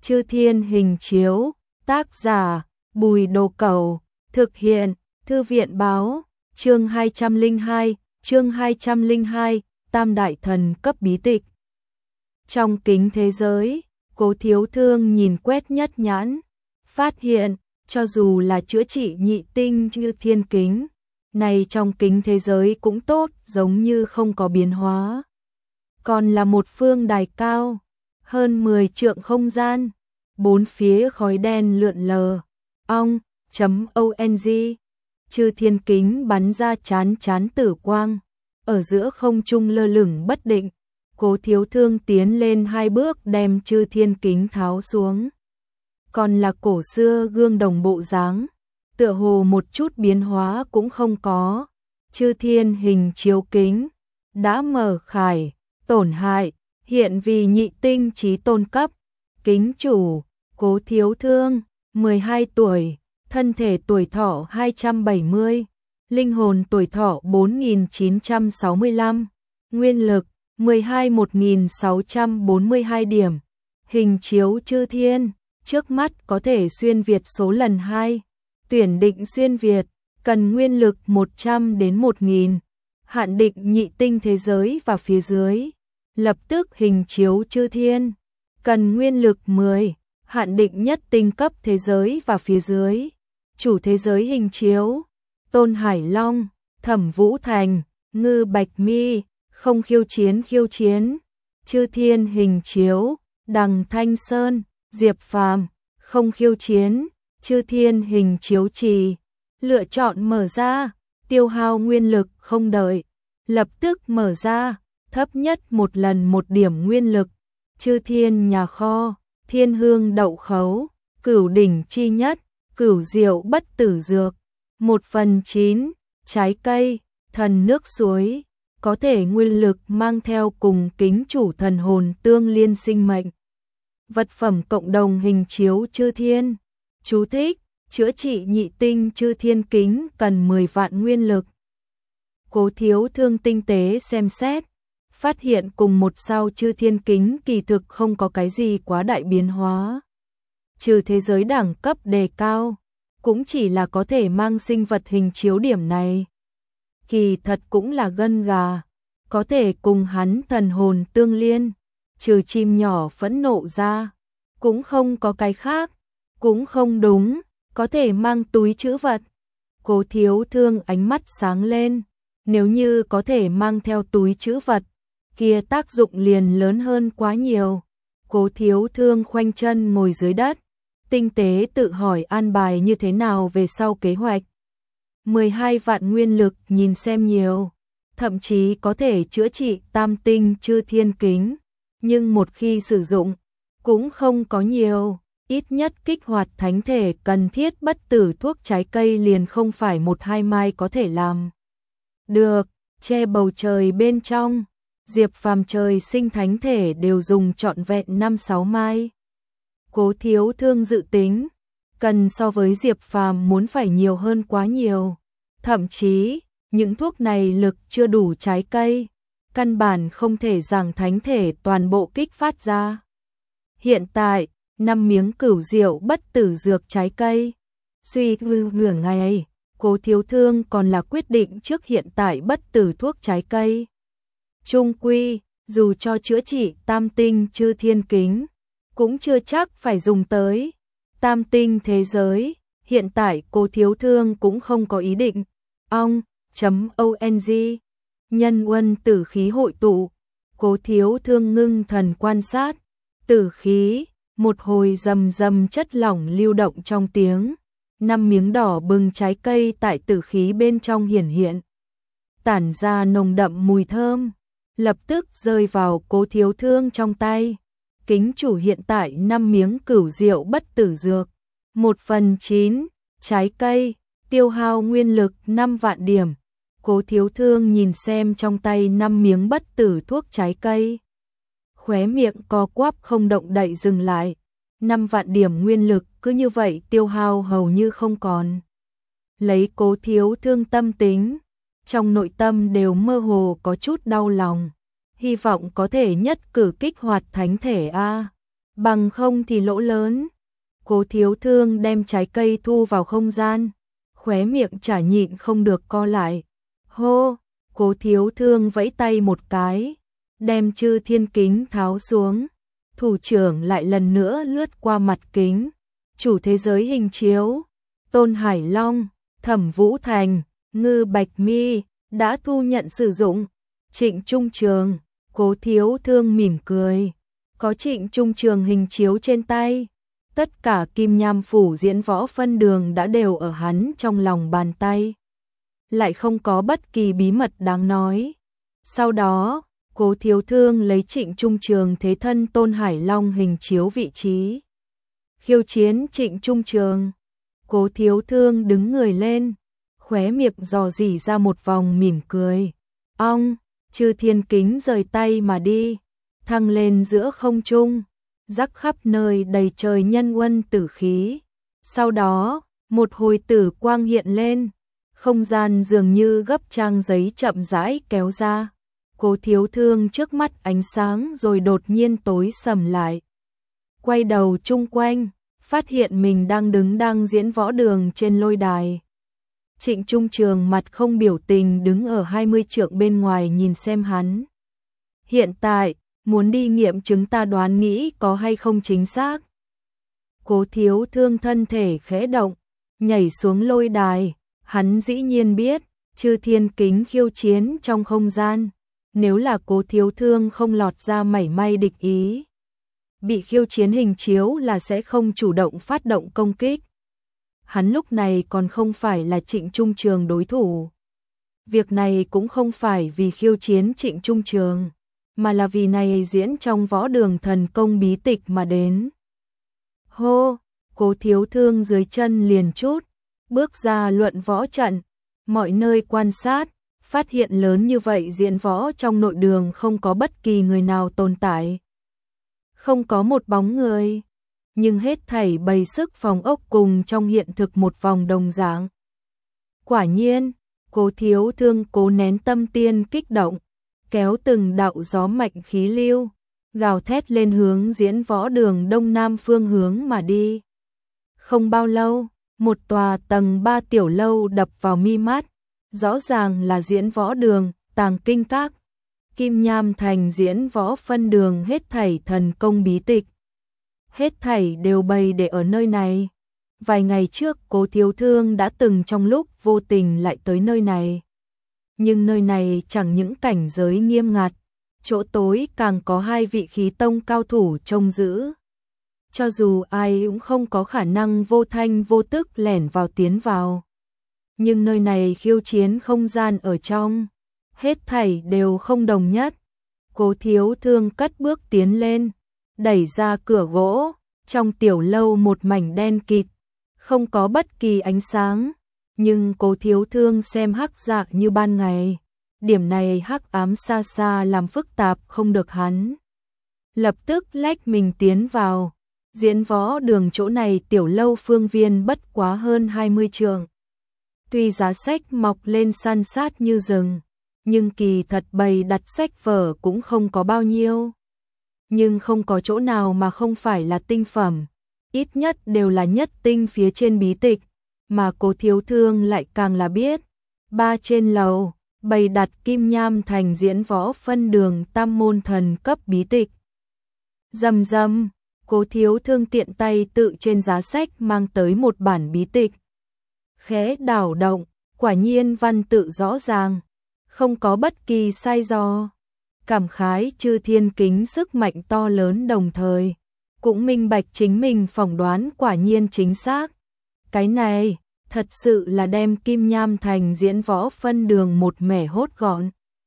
Chư Thiên Hình Chiếu, tác giả Bùi Đồ Cẩu, thực hiện Thư viện Báo, chương 202, Tam Đại Thần Cấp Bí Tịch. Trong kính thế giới, Cố Thiếu Thương nhìn quét nhất nhãn, phát hiện, cho dù là chữa trị nhị tinh như thiên kính, này trong kính thế giới cũng tốt, giống như không có biến hóa. Còn là một phương đài cao, hơn 10 trượng không gian, bốn phía khói đen lượn lờ, ong.ong, chư thiên kính bắn ra chán chán tử quang, ở giữa không trung lơ lửng bất định. Cố Thiếu Thương tiến lên 2 bước đem chư thiên kính tháo xuống. Còn là cổ xưa gương đồng bộ dáng, tựa hồ một chút biến hóa cũng không có. Chư thiên hình chiếu kính đã mở khải, tổn hại, hiện vì nhị tinh chí tôn cấp. Kính chủ, Cố Thiếu Thương, 12 tuổi, thân thể tuổi thọ 270, linh hồn tuổi thọ 4965, nguyên lực 12.1642 điểm. Hình chiếu chư thiên, trước mắt có thể xuyên việt số lần 2. Tuyển định xuyên việt, cần nguyên lực 100 đến 1000. Hạn định nhị tinh thế giới và phía dưới. Lập tức hình chiếu chư thiên, cần nguyên lực 10. Hạn định nhất tinh cấp thế giới và phía dưới. Chủ thế giới hình chiếu, Tôn Hải Long, Thẩm Vũ Thành, Ngư Bạch Mi, không khiêu chiến. Chư thiên hình chiếu, Đằng Thanh Sơn, Diệp Phàm, không khiêu chiến. Chư thiên hình chiếu trì, lựa chọn mở ra, tiêu hao nguyên lực không đợi, lập tức mở ra, thấp nhất một lần 1 điểm nguyên lực. Chư thiên nhà kho, Thiên Hương Đậu Khấu, Cửu đỉnh chi nhất, Cửu diệu bất tử dược, 1/9, trái cây, thần nước suối, có thể nguyên lực mang theo cùng kính chủ thần hồn tương liên sinh mệnh. Vật phẩm cộng đồng hình chiếu chư thiên. Chú thích, chữa trị nhị tinh chư thiên kính cần 10 vạn nguyên lực. Cố Thiếu Thương tinh tế xem xét, phát hiện cùng một sao chư thiên kính kỳ thực không có cái gì quá đại biến hóa. Trừ thế giới đẳng cấp đề cao, cũng chỉ là có thể mang sinh vật hình chiếu điểm này. Kỳ thật cũng là gân gà, có thể cùng hắn thần hồn tương liên, trừ chim nhỏ phẫn nộ ra, cũng không có cái khác, cũng không đúng, có thể mang túi trữ vật. Cố Thiếu Thương ánh mắt sáng lên, nếu như có thể mang theo túi trữ vật, kia tác dụng liền lớn hơn quá nhiều. Cố Thiếu Thương khoanh chân ngồi dưới đất, tinh tế tự hỏi an bài như thế nào về sau kế hoạch. 12 vạn nguyên lực nhìn xem nhiều, thậm chí có thể chữa trị tam tinh chư thiên kính, nhưng một khi sử dụng, cũng không có nhiều, ít nhất kích hoạt thánh thể cần thiết bất tử thuốc trái cây liền không phải 1-2 mai có thể làm được. Che bầu trời bên trong, Diệp Phàm trời sinh thánh thể đều dùng trọn vẹn 5-6 mai. Cố Thiếu Thương dự tính, cần so với Diệp Phàm muốn phải nhiều hơn quá nhiều. Thậm chí, những thuốc này lực chưa đủ trái cây, căn bản không thể rằng thánh thể toàn bộ kích phát ra. Hiện tại, 5 miếng cửu diệu bất tử dược trái cây. Suy tư nửa ngày, Cố Thiếu Thương còn là quyết định trước hiện tại bất tử thuốc trái cây. Trung quy, dù cho chữa trị tam tinh chư thiên kính, cũng chưa chắc phải dùng tới tam tinh thế giới. Hiện tại Cố Thiếu Thương cũng không có ý định. Ong.ong, nhân uân tử khí hội tụ. Cố Thiếu Thương ngưng thần quan sát, tử khí, một hồi rầm rầm chất lỏng lưu động trong tiếng. 5 miếng đỏ bừng trái cây tại tử khí bên trong hiển hiện, tản ra nồng đậm mùi thơm, lập tức rơi vào Cố Thiếu Thương trong tay. Kính chủ hiện tại 5 miếng cửu diệu bất tử dược, 1/9, trái cây, tiêu hao nguyên lực 5 vạn điểm. Cố Thiếu Thương nhìn xem trong tay 5 miếng bất tử thuốc trái cây, khóe miệng co quắp không động đậy dừng lại. 5 vạn điểm nguyên lực cứ như vậy tiêu hao hầu như không còn. Lấy Cố Thiếu Thương tâm tính, trong nội tâm đều mơ hồ có chút đau lòng, hy vọng có thể nhất cử kích hoạt thánh thể a. bằng không thì lỗ lớn. Cố Thiếu Thương đem trái cây thu vào không gian, khóe miệng chả nhịn không được co lại. Hô, Cố Thiếu Thương vẫy tay một cái, đem Chư Thiên kính tháo xuống. Thủ trưởng lại lần nữa lướt qua mặt kính. Chủ thế giới hình chiếu, Tôn Hải Long, Thẩm Vũ Thành, Ngư Bạch Mi đã thu nhận sử dụng. Trịnh Trung Trường, Cố Thiếu Thương mỉm cười. Có Trịnh Trung Trường hình chiếu trên tay, tất cả kim nham phủ diễn võ phân đường đã đều ở hắn trong lòng bàn tay. Lại không có bất kỳ bí mật đáng nói. Sau đó, Cố Thiếu Thương lấy Trịnh Trung Trường thế thân Tôn Hải Long hình chiếu vị trí. Khiêu chiến Trịnh Trung Trường. Cố Thiếu Thương đứng người lên, khóe miệng dò dỉ ra một vòng mỉm cười. Ong, Chư Thiên kính rời tay mà đi, thăng lên giữa không trung, rắc khắp nơi đầy trời nhân uân tử khí. Sau đó, một hồi tử quang hiện lên, không gian dường như gấp trang giấy chậm rãi kéo ra. Cố Thiếu Thương trước mắt ánh sáng rồi đột nhiên tối sầm lại. Quay đầu chung quanh, phát hiện mình đang diễn võ đường trên lôi đài. Trịnh Trung Trường mặt không biểu tình đứng ở 20 trượng bên ngoài nhìn xem hắn. Hiện tại, muốn đi nghiệm chứng ta đoán nghĩ có hay không chính xác. Cố Thiếu Thương thân thể khẽ động, nhảy xuống lôi đài. Hắn dĩ nhiên biết, Chư Thiên kính khiêu chiến trong không gian. Nếu là Cố Thiếu Thương không lọt ra mảy may địch ý, bị khiêu chiến hình chiếu là sẽ không chủ động phát động công kích. Hắn lúc này còn không phải là Trịnh Trung Trường đối thủ. Việc này cũng không phải vì khiêu chiến Trịnh Trung Trường, mà là vì này diễn trong võ đường thần công bí tịch mà đến. Hô, Cố Thiếu Thương dưới chân liền chút, bước ra luận võ trận, mọi nơi quan sát, phát hiện lớn như vậy diễn võ trong nội đường không có bất kỳ người nào tồn tại. Không có một bóng người, nhưng hết thảy bày sức phòng ốc cùng trong hiện thực một vòng đồng dạng. Quả nhiên, Cố Thiếu Thương cố nén tâm tiên kích động, kéo từng đạo gió mạnh khí lưu, gào thét lên hướng diễn võ đường đông nam phương hướng mà đi. Không bao lâu, một tòa tầng 3 tiểu lâu đập vào mi mắt, rõ ràng là diễn võ đường, Tàng Kinh Các. Kim Nham Thành diễn võ phân đường hết thảy thần công bí tịch. Hết thảy đều bày để ở nơi này. Vài ngày trước Cố Thiếu Thương đã từng trong lúc vô tình lại tới nơi này. Nhưng nơi này chẳng những cảnh giới nghiêm ngặt, chỗ tối càng có hai vị khí tông cao thủ trông giữ. Cho dù ai cũng không có khả năng vô thanh vô tức lẻn vào tiến vào. Nhưng nơi này khiêu chiến không gian ở trong, hết thảy đều không đồng nhất. Cố Thiếu Thương cất bước tiến lên, đẩy ra cửa gỗ, trong tiểu lâu một mảnh đen kịt, không có bất kỳ ánh sáng, nhưng Cố Thiếu Thương xem hắc dạng như ban ngày. Điểm này hắc ám xa xa làm phức tạp không được hắn. Lập tức lách mình tiến vào. Diễn võ đường chỗ này tiểu lâu phương viên bất quá hơn 20 trượng. Tuy giá sách mọc lên san sát như rừng, nhưng kỳ thật bày đặt sách vở cũng không có bao nhiêu. Nhưng không có chỗ nào mà không phải là tinh phẩm, ít nhất đều là nhất tinh phía trên bí tịch, mà Cố Thiếu Thương lại càng là biết. Ba trên lầu, bày đặt Kim Nham Thành diễn võ phân đường tam môn thần cấp bí tịch. Rầm rầm, Cố Thiếu Thương tiện tay tự trên giá sách mang tới một bản bí tịch. Khẽ đảo động, quả nhiên văn tự rõ ràng, không có bất kỳ sai dò. Cảm khái Chư Thiên kính sức mạnh to lớn đồng thời, cũng minh bạch chính mình phỏng đoán quả nhiên chính xác. Cái này, thật sự là đem Kim Nham Thành diễn võ phân đường một mẻ hốt gọn.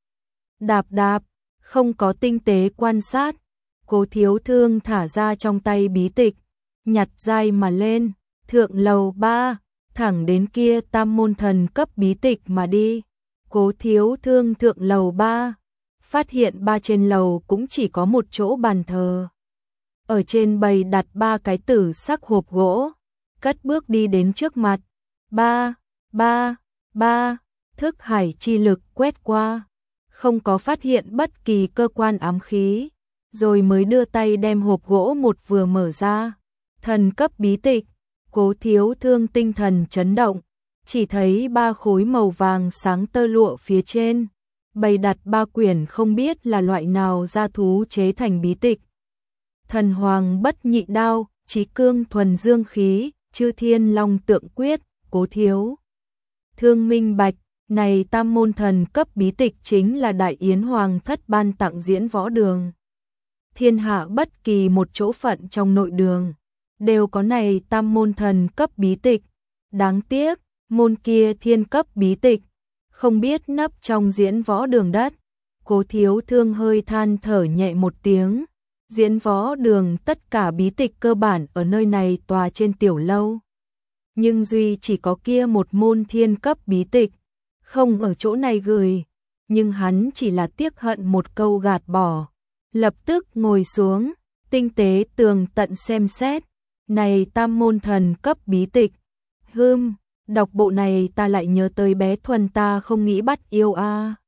Đạp đạp, không có tinh tế quan sát, Cố Thiếu Thương thả ra trong tay bí tịch, nhặt dai mà lên, thượng lầu 3, thẳng đến kia tam môn thần cấp bí tịch mà đi. Cố Thiếu Thương thượng lầu 3, phát hiện ba trên lầu cũng chỉ có một chỗ bàn thờ. Ở trên bày đặt ba cái tử sắc hộp gỗ, cất bước đi đến trước mặt. Ba, thức hải chi lực quét qua, không có phát hiện bất kỳ cơ quan ám khí. rồi mới đưa tay đem hộp gỗ một vừa mở ra. Thần cấp bí tịch, Cố Thiếu Thương tinh thần chấn động, chỉ thấy 3 khối màu vàng sáng tơ lụa phía trên, bày đặt 3 quyển không biết là loại nào gia thú chế thành bí tịch. Thần Hoàng Bất Nhị Đao, Chí Cương Thuần Dương Khí, Chư Thiên Long Tượng Quyết. Cố Thiếu Thương minh bạch, này tam môn thần cấp bí tịch chính là Đại Yến Hoàng thất ban tặng Diễn Võ Đường. Thiên hạ bất kỳ một chỗ phận trong nội đường đều có này tam môn thần cấp bí tịch. Đáng tiếc, môn kia thiên cấp bí tịch không biết nấp trong Diễn Võ Đường đất. Cố Thiếu Thương hơi than thở nhẹ một tiếng. Diễn Võ Đường tất cả bí tịch cơ bản ở nơi này tòa trên tiểu lâu, nhưng duy chỉ có kia một môn thiên cấp bí tịch không ở chỗ này gửi, nhưng hắn chỉ là tiếc hận một câu gạt bỏ, lập tức ngồi xuống, tinh tế tường tận xem xét, này tam môn thần cấp bí tịch. Đọc bộ này ta lại nhớ tới bé Thuần ta không nghĩ bắt yêu a.